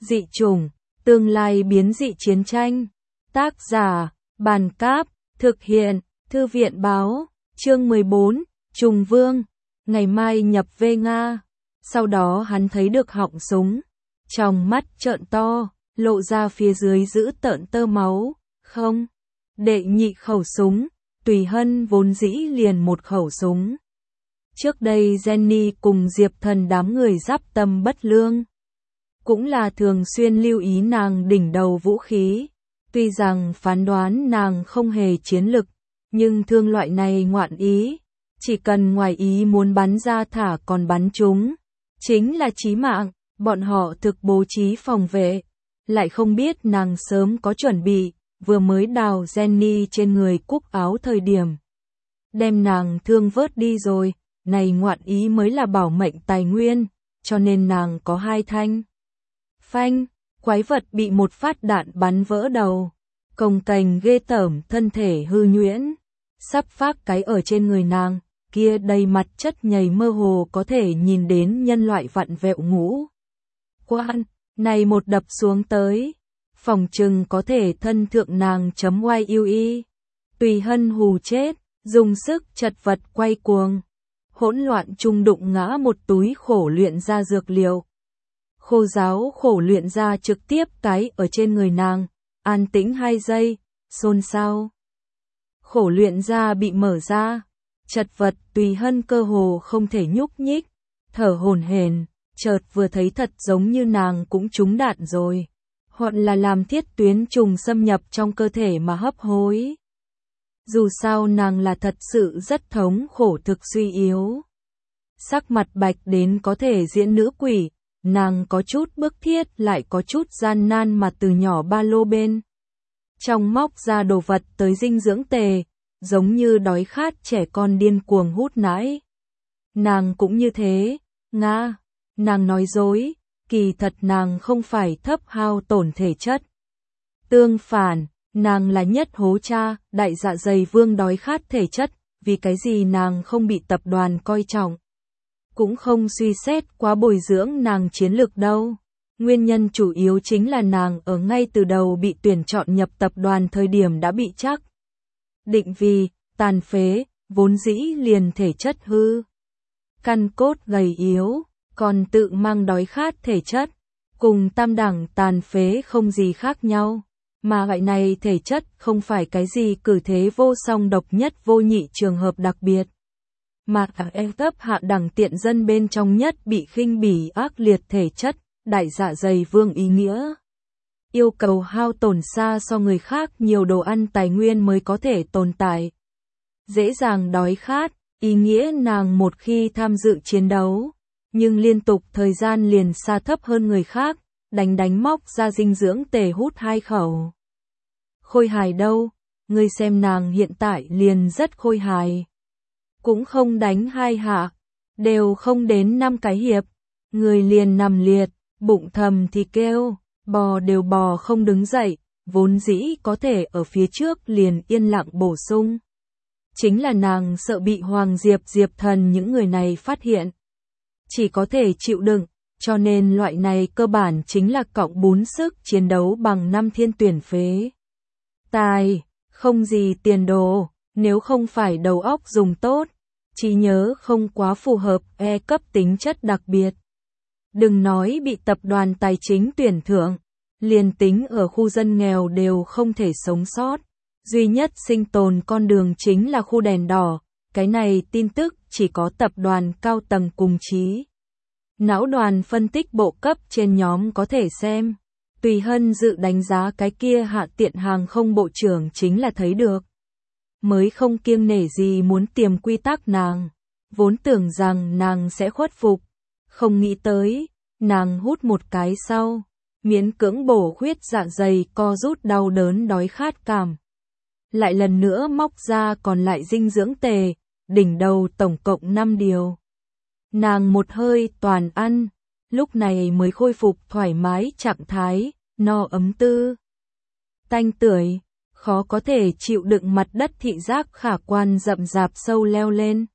Dị chủng, tương lai biến dị chiến tranh. Tác giả, Bàn Cáp, thực hiện, Thư viện Báo, chương 14, Trùng Vương, ngày mai nhập về Nga. Sau đó hắn thấy được họng súng, trong mắt trợn to, lộ ra phía dưới dữ tợn tơ máu, không. Đệ nhị khẩu súng, Tùy Hân vốn dĩ liền một khẩu súng. Trước đây Jenny cùng Diệp Thần đám người giáp tâm bất lương, cũng là thường xuyên lưu ý nàng đỉnh đầu vũ khí. Tuy rằng phán đoán nàng không hề chiến lực, nhưng thương loại này ngoạn ý, chỉ cần ngoài ý muốn bắn ra thả còn bắn trúng, chính là chí mạng. Bọn họ thực bố trí phòng vệ, lại không biết nàng sớm có chuẩn bị, vừa mới đào Jenny trên người cúc áo thời điểm, đem nàng thương vớt đi rồi. Này ngoạn ý mới là bảo mệnh tài nguyên, cho nên nàng có 2 thanh. Phanh, quái vật bị một phát đạn bắn vỡ đầu, cồng kềnh ghê tởm, thân thể hư nhuyễn, sắp phát cái ở trên người nàng, kia đầy mặt chất nhầy mơ hồ có thể nhìn đến nhân loại vặn vẹo ngũ quan, này một đập xuống tới, phòng trừng có thể thân thượng nàng .YUI. Tùy Hân hù chết, dùng sức chật vật quay cuồng, hỗn loạn trung đụng ngã một túi khổ luyện ra dược liệu. Khô giáo khổ luyện ra trực tiếp cái ở trên người nàng, an tĩnh 2 giây, xôn xao. Khổ luyện ra bị mở ra, chật vật. Tùy Hân cơ hồ không thể nhúc nhích, thở hổn hển, chợt vừa thấy thật giống như nàng cũng trúng đạn rồi, hoặc là làm thiết tuyến trùng xâm nhập trong cơ thể mà hấp hối. Dù sao nàng là thật sự rất thống khổ, thực suy yếu. Sắc mặt bạch đến có thể diễn nữ quỷ, nàng có chút bức thiết lại có chút gian nan mà từ nhỏ ba lô bên trong móc ra đồ vật tới dinh dưỡng tề, giống như đói khát trẻ con điên cuồng hút nãi. Nàng cũng như thế, Nga, nàng nói dối, kỳ thật nàng không phải thấp hao tổn thể chất. Tương phản, nàng là nhất hố cha, đại dạ dày vương đói khát thể chất, vì cái gì nàng không bị tập đoàn coi trọng. Cũng không suy xét quá bồi dưỡng nàng chiến lược đâu. Nguyên nhân chủ yếu chính là nàng ở ngay từ đầu bị tuyển chọn nhập tập đoàn thời điểm đã bị chắc định vì tàn phế, vốn dĩ liền thể chất hư, căn cốt gầy yếu, còn tự mang đói khát thể chất, cùng tam đẳng tàn phế không gì khác nhau. Mà loại này thể chất không phải cái gì cử thế vô song độc nhất vô nhị trường hợp đặc biệt, mà cấp hạ đẳng tiện dân bên trong nhất bị khinh bỉ ác liệt thể chất, đại dạ dày vương ý nghĩa. Yêu cầu hao tổn xa so người khác nhiều đồ ăn tài nguyên mới có thể tồn tại. Dễ dàng đói khát, ý nghĩa nàng một khi tham dự chiến đấu, nhưng liên tục thời gian liền xa thấp hơn người khác, đánh móc ra dinh dưỡng tề hút 2 khẩu. Khôi hài đâu, ngươi xem nàng hiện tại liền rất khôi hài. Cũng không đánh 2 hạ, đều không đến 5 cái hiệp, người liền nằm liệt, bụng thầm thì kêu, bò đều bò không đứng dậy, vốn dĩ có thể ở phía trước liền yên lặng bổ sung. Chính là nàng sợ bị Hoàng Diệp Thần những người này phát hiện, chỉ có thể chịu đựng, cho nên loại này cơ bản chính là cộng 4 sức chiến đấu bằng 5 thiên tuyển phế. Tài, không gì tiền đồ, nếu không phải đầu óc dùng tốt, trí nhớ không quá phù hợp, cấp tính chất đặc biệt. Đừng nói bị tập đoàn tài chính tuyển thưởng, liền tính ở khu dân nghèo đều không thể sống sót. Duy nhất sinh tồn con đường chính là khu đèn đỏ, cái này tin tức chỉ có tập đoàn cao tầng cùng trí não đoàn phân tích bộ cấp trên nhóm có thể xem. Tùy Hân dự đánh giá cái kia hạ tiện hàng không bộ trưởng chính là thấy được, mới không kiêng nể gì muốn tiềm quy tắc nàng, vốn tưởng rằng nàng sẽ khuất phục, không nghĩ tới, nàng hút một cái sau, miễn cưỡng bổ huyết dạ dày co rút đau đớn đói khát cảm. Lại lần nữa móc ra còn lại dinh dưỡng tề, đỉnh đầu tổng cộng 5 điều. Nàng một hơi toàn ăn, lúc này mới khôi phục thoải mái trạng thái, no ấm tư. Tanh tưởi, khó có thể chịu đựng mặt đất thị giác khả quan rậm rạp sâu leo lên.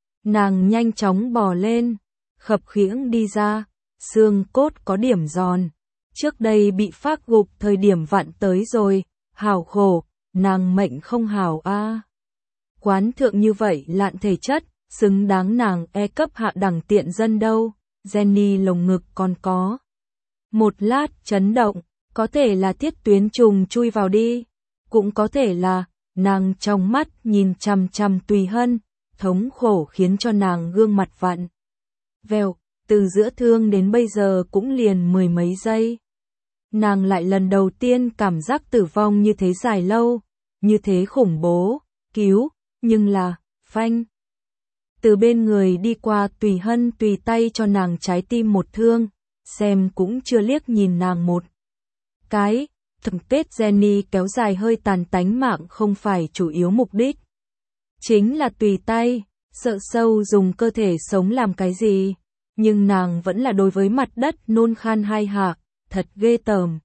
Nàng nhanh chóng bò lên, khập khiễng đi ra, xương cốt có điểm giòn, Trước đây bị phác gục thời điểm vặn tới rồi, hào khổ, nàng mệnh không hào a. Quán thượng như vậy lạn thể chất, xứng đáng nàng cấp hạ đẳng tiện dân đâu. Jenny lồng ngực còn có một lát chấn động, có thể là Thiết Tuyến trùng chui vào đi, cũng có thể là nàng trong mắt nhìn chằm chằm Tùy Hân, thống khổ khiến cho nàng gương mặt vặn vẹo, từ giữa thương đến bây giờ cũng liền mười mấy giây. Nàng lại lần đầu tiên cảm giác tử vong như thế dài lâu, như thế khủng bố, cứu, nhưng là, phanh. Từ bên người đi qua Tùy Hân tùy tay cho nàng trái tim một thương, xem cũng chưa liếc nhìn nàng một cái. Thực kết Jenny kéo dài hơi tàn tánh mạng không phải chủ yếu mục đích. Chính là tùy tay, sợ sâu dùng cơ thể sống làm cái gì, nhưng nàng vẫn là đối với mặt đất nôn khan hai hạ, thật ghê tởm.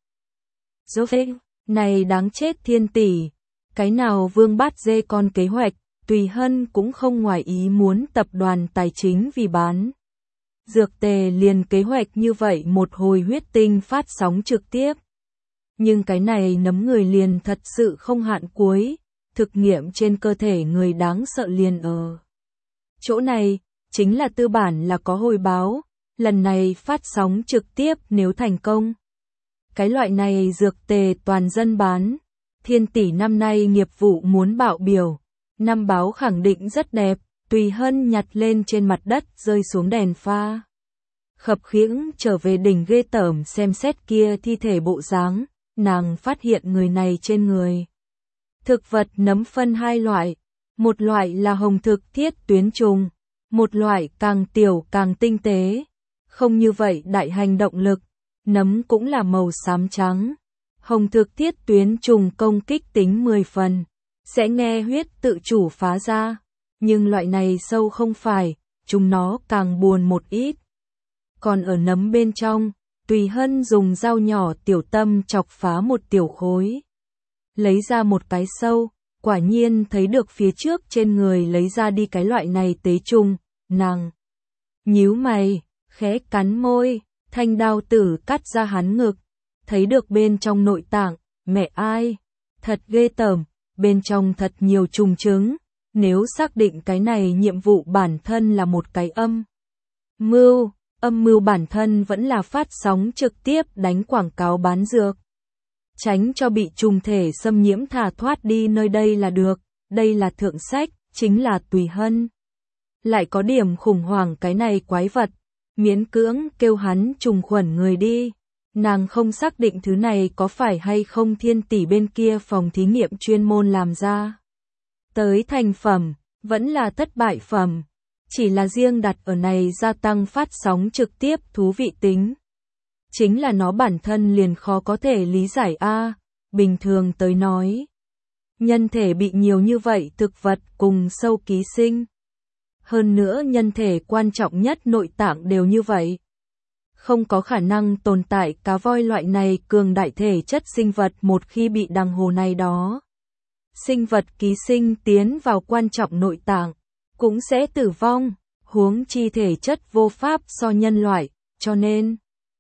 Joe, này đáng chết thiên tỷ, cái nào vương bát dê con kế hoạch, Tùy Hân cũng không ngoài ý muốn tập đoàn tài chính vì bán dược tề liền kế hoạch như vậy một hồi huyết tinh phát sóng trực tiếp. Nhưng cái này nấm người liền thật sự không hạn cuối, thực nghiệm trên cơ thể người đáng sợ liền ở chỗ này, chính là tư bản là có hồi báo, lần này phát sóng trực tiếp nếu thành công. Cái loại này dược tề toàn dân bán, thiên tỷ năm nay nghiệp vụ muốn bạo biểu, năm báo khẳng định rất đẹp, Tùy Hân nhặt lên trên mặt đất rơi xuống đèn pha. Khập khiễng trở về đỉnh ghê tởm xem xét kia thi thể bộ dáng, nàng phát hiện người này trên người. Thực vật nấm phân hai loại, một loại là hồng thực Thiết Tuyến trùng, một loại càng tiểu càng tinh tế, không như vậy đại hành động lực, nấm cũng là màu xám trắng. Hồng thực Thiết Tuyến trùng công kích tính 10 phần, sẽ nghe huyết tự chủ phá ra, nhưng loại này sâu không phải, chúng nó càng buồn một ít. Còn ở nấm bên trong, Tùy Hân dùng dao nhỏ tiểu tâm chọc phá một tiểu khối. Lấy ra một cái sâu, quả nhiên thấy được phía trước trên người lấy ra đi cái loại này tế trùng, nàng nhíu mày, khẽ cắn môi, thanh đao tử cắt ra hắn ngực, thấy được bên trong nội tạng, mẹ ai, thật ghê tởm, bên trong thật nhiều trùng trứng, nếu xác định cái này nhiệm vụ bản thân là một cái âm mưu bản thân vẫn là phát sóng trực tiếp đánh quảng cáo bán dược. Tránh cho bị trùng thể xâm nhiễm thả thoát đi nơi đây là được, đây là thượng sách, chính là Tùy Hân. Lại có điểm khủng hoảng cái này quái vật, miễn cưỡng kêu hắn trùng khuẩn người đi. Nàng không xác định thứ này có phải hay không thiên tỷ bên kia phòng thí nghiệm chuyên môn làm ra. Tới thành phẩm, vẫn là thất bại phẩm. Chỉ là riêng đặt ở này gia tăng phát sóng trực tiếp thú vị tính. Chính là nó bản thân liền khó có thể lý giải a. Bình thường tới nói, nhân thể bị nhiều như vậy thực vật cùng sâu ký sinh. Hơn nữa nhân thể quan trọng nhất nội tạng đều như vậy. Không có khả năng tồn tại cá voi loại này cường đại thể chất sinh vật một khi bị đằng hồ này đó. Sinh vật ký sinh tiến vào quan trọng nội tạng, cũng sẽ tử vong, huống chi thể chất vô pháp so nhân loại, cho nên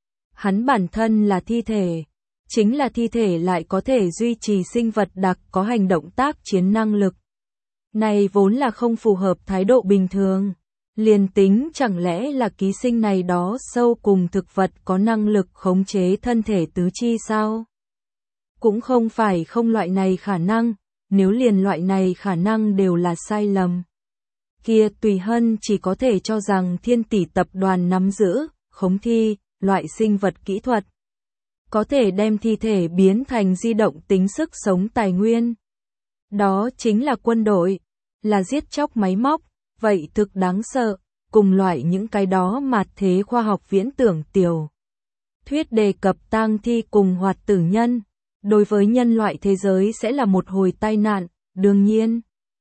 hắn bản thân là thi thể, chính là thi thể lại có thể duy trì sinh vật đặc có hành động tác chiến năng lực. Này vốn là không phù hợp thái độ bình thường, liền tính chẳng lẽ là ký sinh này đó sâu cùng thực vật có năng lực khống chế thân thể tứ chi sao? Cũng không phải không loại này khả năng, nếu liền loại này khả năng đều là sai lầm. Kia Tùy Hân chỉ có thể cho rằng thiên tỷ tập đoàn nắm giữ, khống thi, loại sinh vật kỹ thuật. Có thể đem thi thể biến thành di động tính sức sống tài nguyên. Đó chính là quân đội, là giết chóc máy móc, vậy thực đáng sợ, cùng loại những cái đó mạt thế khoa học viễn tưởng tiểu. Thuyết đề cập tang thi cùng hoạt tử nhân, đối với nhân loại thế giới sẽ là một hồi tai nạn, đương nhiên.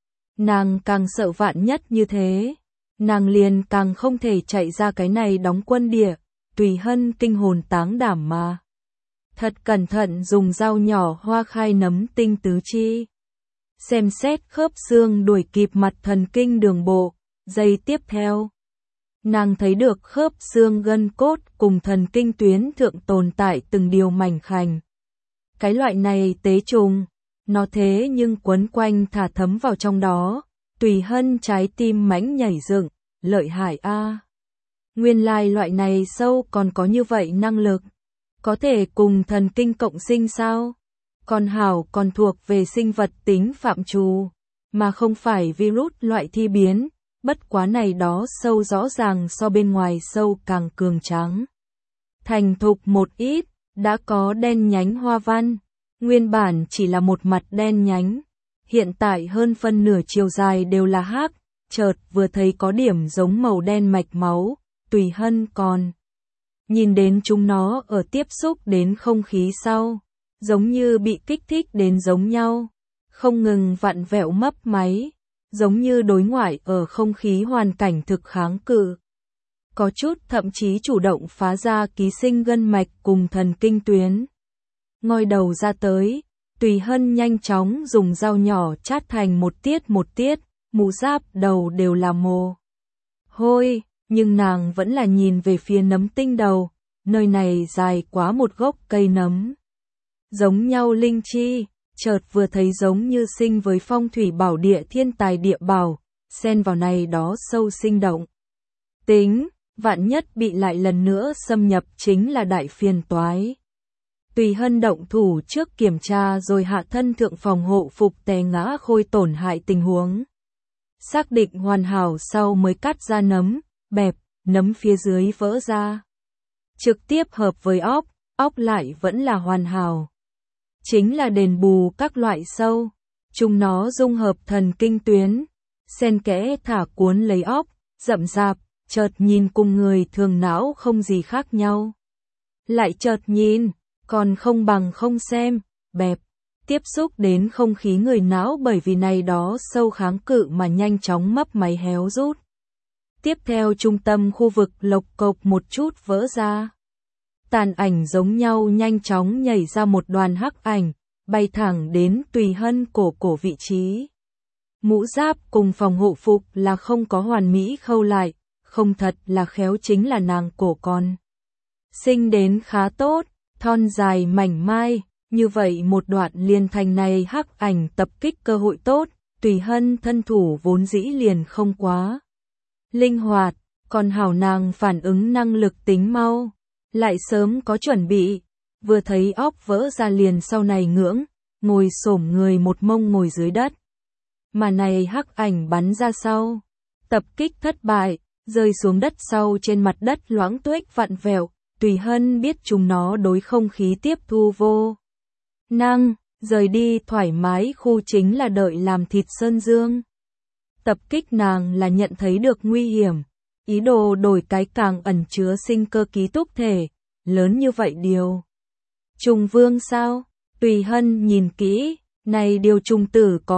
Nàng càng sợ vạn nhất như thế, nàng liền càng không thể chạy ra cái này đóng quân địa, Tùy Hân kinh hồn táng đảm mà. Thật cẩn thận dùng dao nhỏ hoa khai nấm tinh tứ chi. Xem xét khớp xương đuổi kịp mặt thần kinh đường bộ, giây tiếp theo. Nàng thấy được khớp xương gân cốt cùng thần kinh tuyến thượng tồn tại từng điều mảnh khảnh. Cái loại này tế trùng, nó thế nhưng quấn quanh thả thấm vào trong đó, Tùy Hân trái tim mãnh nhảy dựng, lợi hại a. Nguyên lai loại này sâu còn có như vậy năng lực, có thể cùng thần kinh cộng sinh sao? Còn hảo còn thuộc về sinh vật tính phạm trù, mà không phải virus loại thi biến, bất quá này đó sâu rõ ràng so bên ngoài sâu càng cường tráng. Thành thục một ít, đã có đen nhánh hoa văn, nguyên bản chỉ là một mặt đen nhánh, hiện tại hơn phân nửa chiều dài đều là hắc, chợt vừa thấy có điểm giống màu đen mạch máu, Tùy Hân còn nhìn đến chúng nó ở tiếp xúc đến không khí sau, giống như bị kích thích đến giống nhau, không ngừng vặn vẹo mấp máy, giống như đối ngoại ở không khí hoàn cảnh thực kháng cự. Có chút thậm chí chủ động phá ra ký sinh gân mạch cùng thần kinh tuyến. Ngoi đầu ra tới, Tùy Hân nhanh chóng dùng dao nhỏ chát thành một tiết, mũ giáp đầu đều là mồ hôi, nhưng nàng vẫn là nhìn về phía nấm tinh đầu, nơi này dài quá một gốc cây nấm. Giống nhau linh chi, chợt vừa thấy giống như sinh với phong thủy bảo địa thiên tài địa bảo, xen vào này đó sâu sinh động. Tính, vạn nhất bị lại lần nữa xâm nhập chính là đại phiền toái. Tùy Hân động thủ trước kiểm tra rồi hạ thân thượng phòng hộ phục té ngã khôi tổn hại tình huống. Xác định hoàn hảo sau mới cắt ra nấm, bẹp, nấm phía dưới vỡ ra. Trực tiếp hợp với óc lại vẫn là hoàn hảo. Chính là đền bù các loại sâu, chúng nó dung hợp thần kinh tuyến, xen kẽ thả cuốn lấy óc, rậm rạp, chợt nhìn cùng người thường não không gì khác nhau. Lại chợt nhìn, còn không bằng không xem, bẹp, tiếp xúc đến không khí người não bởi vì này đó sâu kháng cự mà nhanh chóng mấp máy héo rút. Tiếp theo trung tâm khu vực lộc cộc một chút vỡ ra. Tàn ảnh giống nhau nhanh chóng nhảy ra một đoàn hắc ảnh, bay thẳng đến Tùy Hân cổ vị trí. Mũ giáp cùng phòng hộ phục là không có hoàn mỹ khâu lại, không thật là khéo chính là nàng cổ con. Sinh đến khá tốt, thon dài mảnh mai, như vậy một đoạn liền thành này hắc ảnh tập kích cơ hội tốt, Tùy Hân thân thủ vốn dĩ liền không quá linh hoạt, còn hảo nàng phản ứng năng lực tính mau, lại sớm có chuẩn bị, vừa thấy óc vỡ ra liền sau này ngưỡng, ngồi xổm người một mông ngồi dưới đất. Mà này hắc ảnh bắn ra sau, tập kích thất bại, rơi xuống đất sau trên mặt đất loãng tuếch vặn vẹo, Tùy Hân biết chúng nó đối không khí tiếp thu vô năng, rời đi thoải mái khu chính là đợi làm thịt sơn dương. Tập kích nàng là nhận thấy được nguy hiểm, ý đồ đổi cái càng ẩn chứa sinh cơ ký túc thể, lớn như vậy điều. Trùng vương sao? Tùy Hân nhìn kỹ, này điều trùng tử có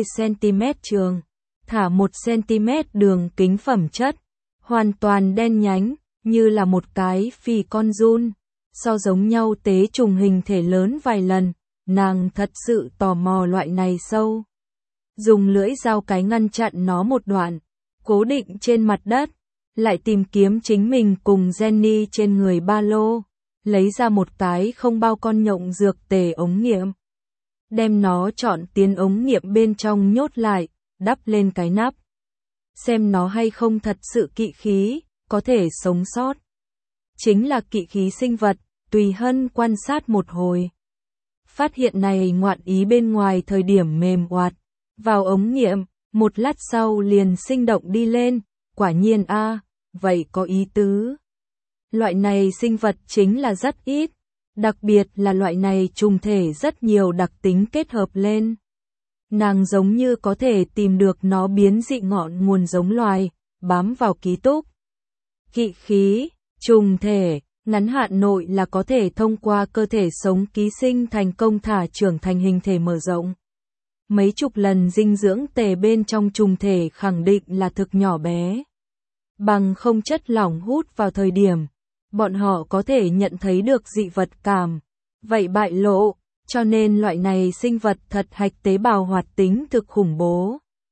20cm trường, thả 1cm đường kính phẩm chất, hoàn toàn đen nhánh, như là một cái phì con giun, so giống nhau tế trùng hình thể lớn vài lần, nàng thật sự tò mò loại này sâu. Dùng lưỡi dao cái ngăn chặn nó một đoạn, cố định trên mặt đất, lại tìm kiếm chính mình cùng Jenny trên người ba lô, lấy ra một cái không bao con nhộng dược tề ống nghiệm. Đem nó chọn tiến ống nghiệm bên trong nhốt lại, đắp lên cái nắp. Xem nó hay không thật sự kỵ khí, có thể sống sót. Chính là kỵ khí sinh vật, Tùy Hân quan sát một hồi. Phát hiện này ngoạn ý bên ngoài thời điểm mềm oạt, vào ống nghiệm, một lát sau liền sinh động đi lên, quả nhiên vậy có ý tứ. Loại này sinh vật chính là rất ít, đặc biệt là loại này trùng thể rất nhiều đặc tính kết hợp lên. Nàng giống như có thể tìm được nó biến dị ngọn nguồn giống loài, bám vào ký túc. Kỵ khí, trùng thể, ngắn hạn nội là có thể thông qua cơ thể sống ký sinh thành công thả trưởng thành hình thể mở rộng. Mấy chục lần dinh dưỡng tề bên trong trùng thể khẳng định là thực nhỏ bé. Bằng không chất lỏng hút vào thời điểm, bọn họ có thể nhận thấy được dị vật cảm, vậy bại lộ, cho nên loại này sinh vật thật hạch tế bào hoạt tính thực khủng bố.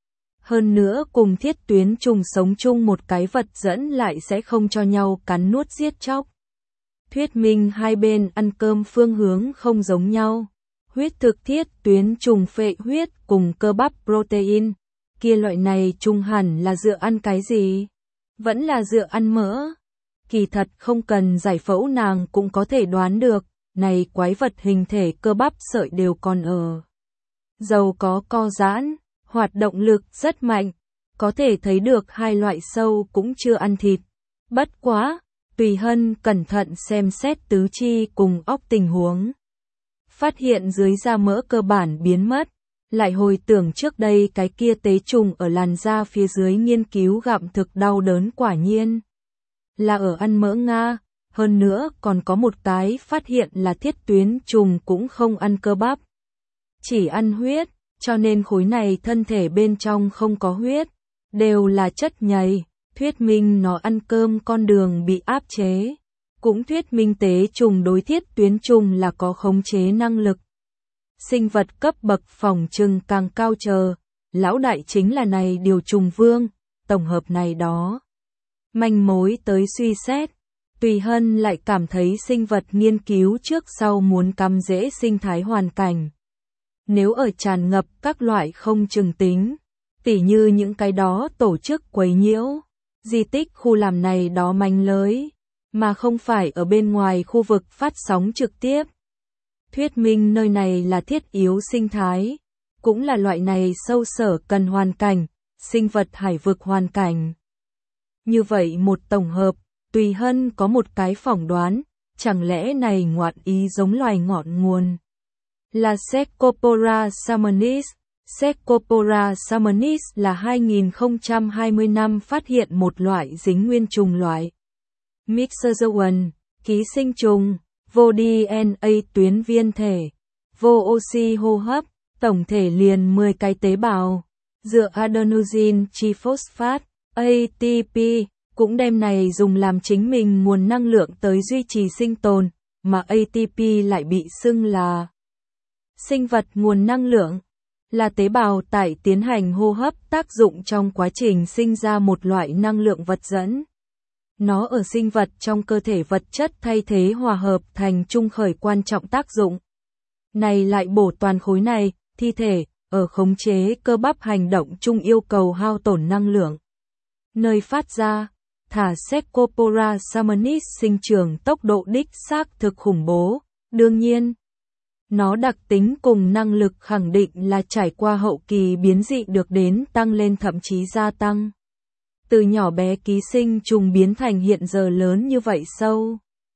Hơn nữa cùng thiết tuyến trùng sống chung một cái vật dẫn lại sẽ không cho nhau cắn nuốt giết chóc. Thuyết minh hai bên ăn cơm phương hướng không giống nhau. Huyết thực thiết tuyến trùng phệ huyết cùng cơ bắp protein. Kia loại này trùng hẳn là dựa ăn cái gì? Vẫn là dựa ăn mỡ. Kỳ thật không cần giải phẫu nàng cũng có thể đoán được, này quái vật hình thể cơ bắp sợi đều còn ở. Dầu có co giãn, hoạt động lực rất mạnh, có thể thấy được hai loại sâu cũng chưa ăn thịt. Bất quá, Tùy Hân cẩn thận xem xét tứ chi cùng óc tình huống. Phát hiện dưới da mỡ cơ bản biến mất, lại hồi tưởng trước đây cái kia tế trùng ở làn da phía dưới nghiên cứu gặm thực đau đớn quả nhiên. Là ở ăn mỡ Nga, hơn nữa còn có một cái phát hiện là thiết tuyến trùng cũng không ăn cơ bắp. Chỉ ăn huyết, cho nên khối này thân thể bên trong không có huyết, đều là chất nhầy, thuyết minh nó ăn cơm con đường bị áp chế. Cũng thuyết minh tế trùng đối thiết tuyến trùng là có khống chế năng lực. Sinh vật cấp bậc phòng trừng càng cao chờ, lão đại chính là này điều trùng vương, tổng hợp này đó. Manh mối tới suy xét, Tùy Hân lại cảm thấy sinh vật nghiên cứu trước sau muốn cắm rễ sinh thái hoàn cảnh. Nếu ở tràn ngập các loại không chừng tính, tỉ như những cái đó tổ chức quấy nhiễu, di tích khu làm này đó manh lới, mà không phải ở bên ngoài khu vực phát sóng trực tiếp. Thuyết minh nơi này là thiết yếu sinh thái, cũng là loại này sâu sở cần hoàn cảnh, sinh vật hải vực hoàn cảnh. Như vậy một tổng hợp, Tùy Hân có một cái phỏng đoán, chẳng lẽ này ngoạn ý giống loài ngọn nguồn. Là Cercospora salmonis. Cercospora salmonis là 2020 năm phát hiện một loại dính nguyên trùng loại Mixozoan, ký sinh trùng, vô DNA tuyến viên thể, vô oxy hô hấp, tổng thể liền 10 cái tế bào, dựa adenosine triphosphate, ATP, cũng đem này dùng làm chính mình nguồn năng lượng tới duy trì sinh tồn, mà ATP lại bị xưng là sinh vật nguồn năng lượng, là tế bào tại tiến hành hô hấp tác dụng trong quá trình sinh ra một loại năng lượng vật dẫn. Nó ở sinh vật trong cơ thể vật chất thay thế hòa hợp thành trung khởi quan trọng tác dụng. Này lại bổ toàn khối này, thi thể, ở khống chế cơ bắp hành động chung yêu cầu hao tổn năng lượng. Nơi phát ra, thả Cercospora salmonis sinh trưởng tốc độ đích xác thực khủng bố, đương nhiên. Nó đặc tính cùng năng lực khẳng định là trải qua hậu kỳ biến dị được đến tăng lên thậm chí gia tăng. Từ nhỏ bé ký sinh trùng biến thành hiện giờ lớn như vậy sâu.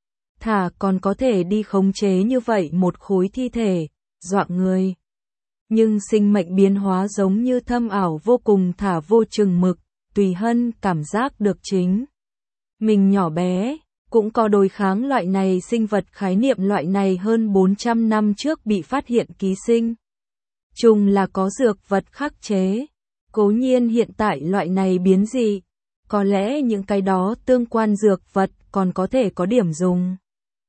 Thả còn có thể đi khống chế như vậy một khối thi thể, dọa người. Nhưng sinh mệnh biến hóa giống như thâm ảo vô cùng thả vô chừng mực, Tùy Hân cảm giác được chính. Mình nhỏ bé, cũng có đối kháng loại này sinh vật khái niệm loại này hơn 400 năm trước bị phát hiện ký sinh. Trùng là có dược vật khắc chế. Cố nhiên hiện tại loại này biến dị, có lẽ những cái đó tương quan dược vật còn có thể có điểm dùng.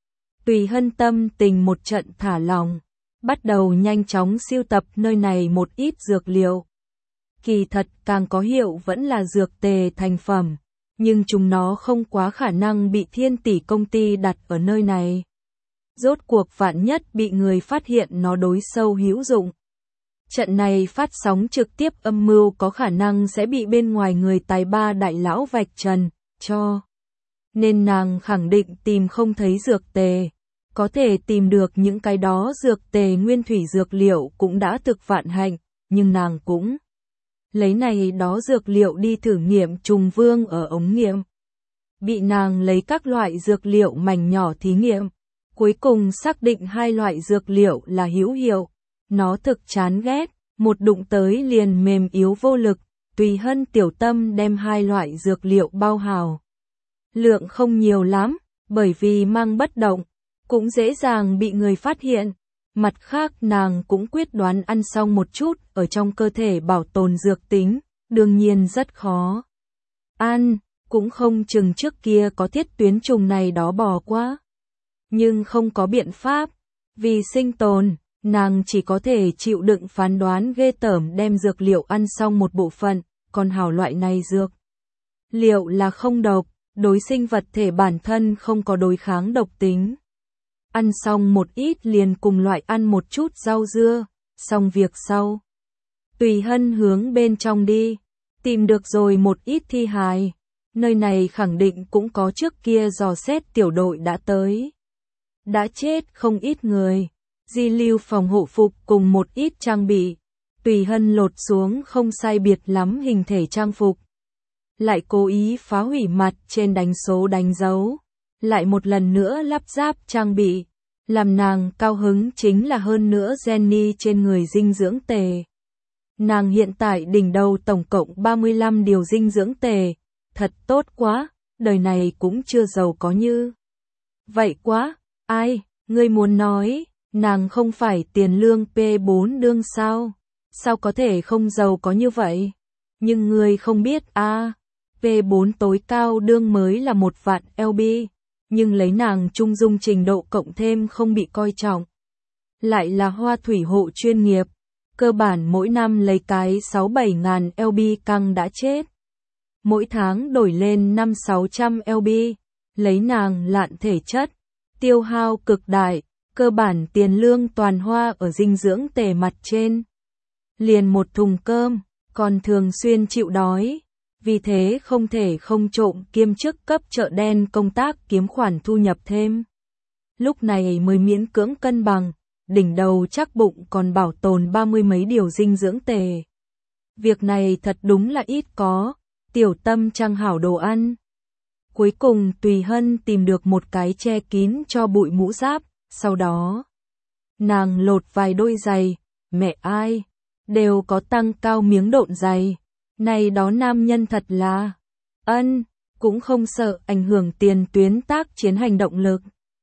Tùy Hân tâm tình một trận thả lòng, bắt đầu nhanh chóng sưu tập nơi này một ít dược liệu. Kỳ thật càng có hiệu vẫn là dược tề thành phẩm, nhưng chúng nó không quá khả năng bị thiên tỷ công ty đặt ở nơi này. Rốt cuộc vạn nhất bị người phát hiện nó đối sâu hữu dụng. Trận này phát sóng trực tiếp âm mưu có khả năng sẽ bị bên ngoài người tài ba đại lão vạch trần, cho. Nên nàng khẳng định tìm không thấy dược tề. Có thể tìm được những cái đó dược tề nguyên thủy dược liệu cũng đã thực vạn hạnh, nhưng nàng cũng lấy này đó dược liệu đi thử nghiệm trùng vương ở ống nghiệm. Bị nàng lấy các loại dược liệu mảnh nhỏ thí nghiệm, cuối cùng xác định hai loại dược liệu là hữu hiệu. Nó thực chán ghét, một đụng tới liền mềm yếu vô lực, Tùy Hân tiểu tâm đem hai loại dược liệu bao hào. Lượng không nhiều lắm, bởi vì mang bất động, cũng dễ dàng bị người phát hiện. Mặt khác nàng cũng quyết đoán ăn xong một chút ở trong cơ thể bảo tồn dược tính, đương nhiên rất khó. Ăn, cũng không chừng trước kia có thiết tuyến trùng này đó bỏ qua. Nhưng không có biện pháp, vì sinh tồn, nàng chỉ có thể chịu đựng phán đoán ghê tởm đem dược liệu ăn xong một bộ phận, còn hảo loại này dược. Liệu là không độc, đối sinh vật thể bản thân không có đối kháng độc tính. Ăn xong một ít liền cùng loại ăn một chút rau dưa, xong việc sau. Tùy Hân hướng bên trong đi, tìm được rồi một ít thi hài. Nơi này khẳng định cũng có trước kia dò xét tiểu đội đã tới. Đã chết không ít người, di lưu phòng hộ phục cùng một ít trang bị. Tùy Hân lột xuống không sai biệt lắm hình thể trang phục. Lại cố ý phá hủy mặt trên đánh số đánh dấu. Lại một lần nữa lắp ráp trang bị. Làm nàng cao hứng chính là hơn nữa Jenny trên người dinh dưỡng tề. Nàng hiện tại đỉnh đầu tổng cộng 35 điều dinh dưỡng tề. Thật tốt quá, đời này cũng chưa giàu có như. Vậy quá, ai, ngươi muốn nói, nàng không phải tiền lương P4 đương sao? Sao có thể không giàu có như vậy? Nhưng ngươi không biết P4 tối cao đương mới là 1 vạn LB, nhưng lấy nàng trung dung trình độ cộng thêm không bị coi trọng. Lại là hoa thủy hộ chuyên nghiệp, cơ bản mỗi năm lấy cái 6-7 ngàn LB căng đã chết. Mỗi tháng đổi lên 500-600 LB, lấy nàng lạn thể chất, tiêu hao cực đại, cơ bản tiền lương toàn hoa ở dinh dưỡng tề mặt trên. Liền một thùng cơm, còn thường xuyên chịu đói, vì thế không thể không trộm kiêm chức cấp chợ đen công tác kiếm khoản thu nhập thêm. Lúc này mới miễn cưỡng cân bằng, đỉnh đầu chắc bụng còn bảo tồn 30 mấy điều dinh dưỡng tề. Việc này thật đúng là ít có. Tiểu Tâm trang hảo đồ ăn. Cuối cùng Tùy Hân tìm được một cái che kín cho bụi mũ giáp, sau đó nàng lột vài đôi giày, mẹ ai, đều có tăng cao miếng độn giày. Này đó nam nhân thật là cũng không sợ ảnh hưởng tiền tuyến tác chiến hành động lực.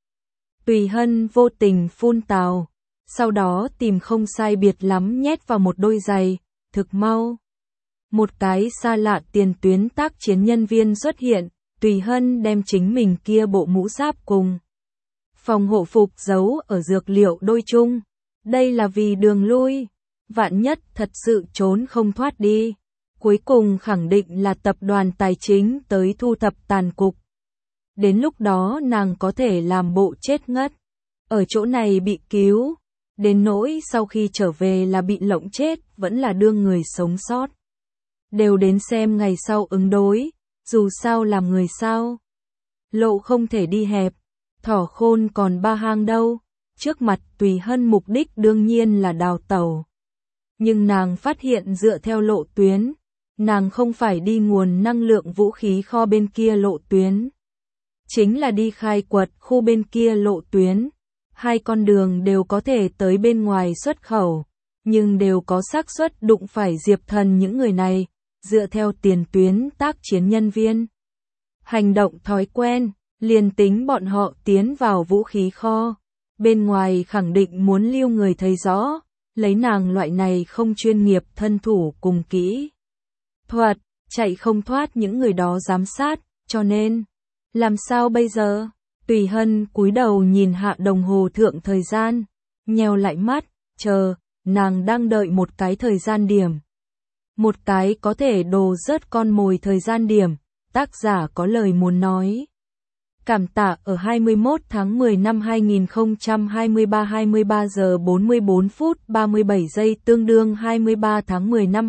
Tùy Hân vô tình phun tào, sau đó tìm không sai biệt lắm nhét vào một đôi giày, thực mau. Một cái xa lạ tiền tuyến tác chiến nhân viên xuất hiện, Tùy Hân đem chính mình kia bộ mũ giáp cùng phòng hộ phục giấu ở dược liệu đôi chung. Đây là vì đường lui, vạn nhất thật sự trốn không thoát đi. Cuối cùng khẳng định là tập đoàn tài chính tới thu thập tàn cục. Đến lúc đó nàng có thể làm bộ chết ngất. Ở chỗ này bị cứu, đến nỗi sau khi trở về là bị lộng chết vẫn là đương người sống sót. Đều đến xem ngày sau ứng đối, dù sao làm người sao. Lộ không thể đi hẹp, thỏ khôn còn 3 hang đâu, trước mặt Tùy Hân mục đích đương nhiên là đào tẩu. Nhưng nàng phát hiện dựa theo lộ tuyến, nàng không phải đi nguồn năng lượng vũ khí kho bên kia lộ tuyến. Chính là đi khai quật khu bên kia lộ tuyến. Hai con đường đều có thể tới bên ngoài xuất khẩu, nhưng đều có xác suất đụng phải Diệp Thần những người này. Dựa theo tiền tuyến tác chiến nhân viên hành động thói quen, liền tính bọn họ tiến vào vũ khí kho, bên ngoài khẳng định muốn lưu người thấy rõ, lấy nàng loại này không chuyên nghiệp thân thủ cùng kỹ thuật, chạy không thoát những người đó giám sát, cho nên, làm sao bây giờ? Tùy Hân cúi đầu nhìn hạ đồng hồ thượng thời gian, nheo lại mắt, chờ, nàng đang đợi một cái thời gian điểm. Một cái có thể đồ rớt con mồi thời gian điểm, tác giả có lời muốn nói. Cảm tạ ở 21 tháng 10 năm 2023 23 giờ 44 phút 37 giây tương đương 23 tháng 10 năm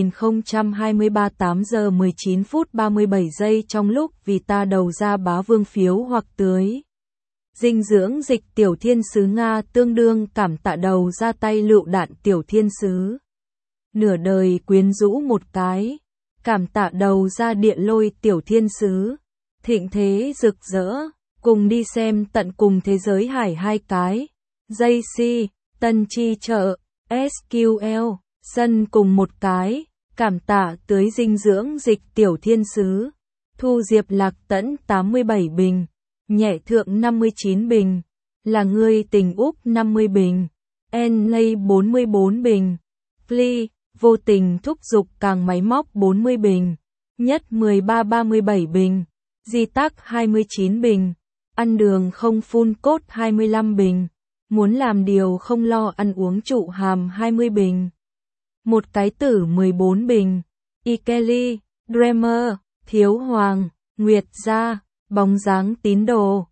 2023 8 giờ 19 phút 37 giây trong lúc vì ta đầu ra bá vương phiếu hoặc tưới. Dinh dưỡng dịch tiểu thiên sứ Nga tương đương cảm tạ đầu ra tay lựu đạn tiểu thiên sứ. Nửa đời quyến rũ một cái, cảm tạ đầu ra địa lôi tiểu thiên sứ. Thịnh thế rực rỡ, cùng đi xem tận cùng thế giới hải 2 cái. JC, Tân Chi Trợ, SQL, sân cùng một cái, cảm tạ tưới dinh dưỡng dịch tiểu thiên sứ. Thu Diệp Lạc Tẫn 87 bình, nhẹ thượng 59 bình, là ngươi tình Úc 50 bình, Enlay 44 bình, Fly, vô tình thúc giục càng máy móc 40 bình, nhất 13-37 bình. Di tắc 29 bình, ăn đường không phun cốt 25 bình, muốn làm điều không lo ăn uống trụ hàm 20 bình, một cái tử 14 bình, Kelly, Dreamer, Thiếu Hoàng, Nguyệt Gia, Bóng dáng tín đồ,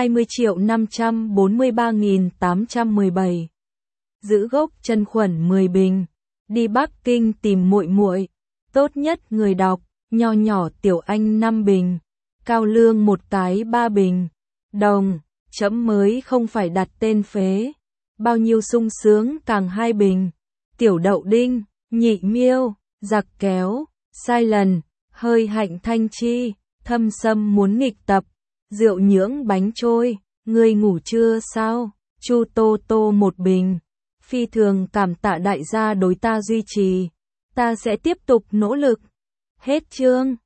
20.543.817. Giữ gốc chân khuẩn 10 bình. Đi Bắc Kinh tìm muội muội. Tốt nhất người đọc, nho nhỏ Tiểu Anh 5 bình. Cao Lương một cái 3 bình. Đồng, chấm mới không phải đặt tên phế. Bao nhiêu sung sướng càng 2 bình. Tiểu Đậu Đinh, Nhị Miêu, Giặc Kéo, Sai Lần, Hơi Hạnh Thanh Chi, Thâm Sâm muốn nghịch tập. Rượu nhưỡng bánh trôi, ngươi ngủ chưa sao? Chu Tô Tô một bình. Phi thường cảm tạ đại gia đối ta duy trì. Ta sẽ tiếp tục nỗ lực. Hết chương.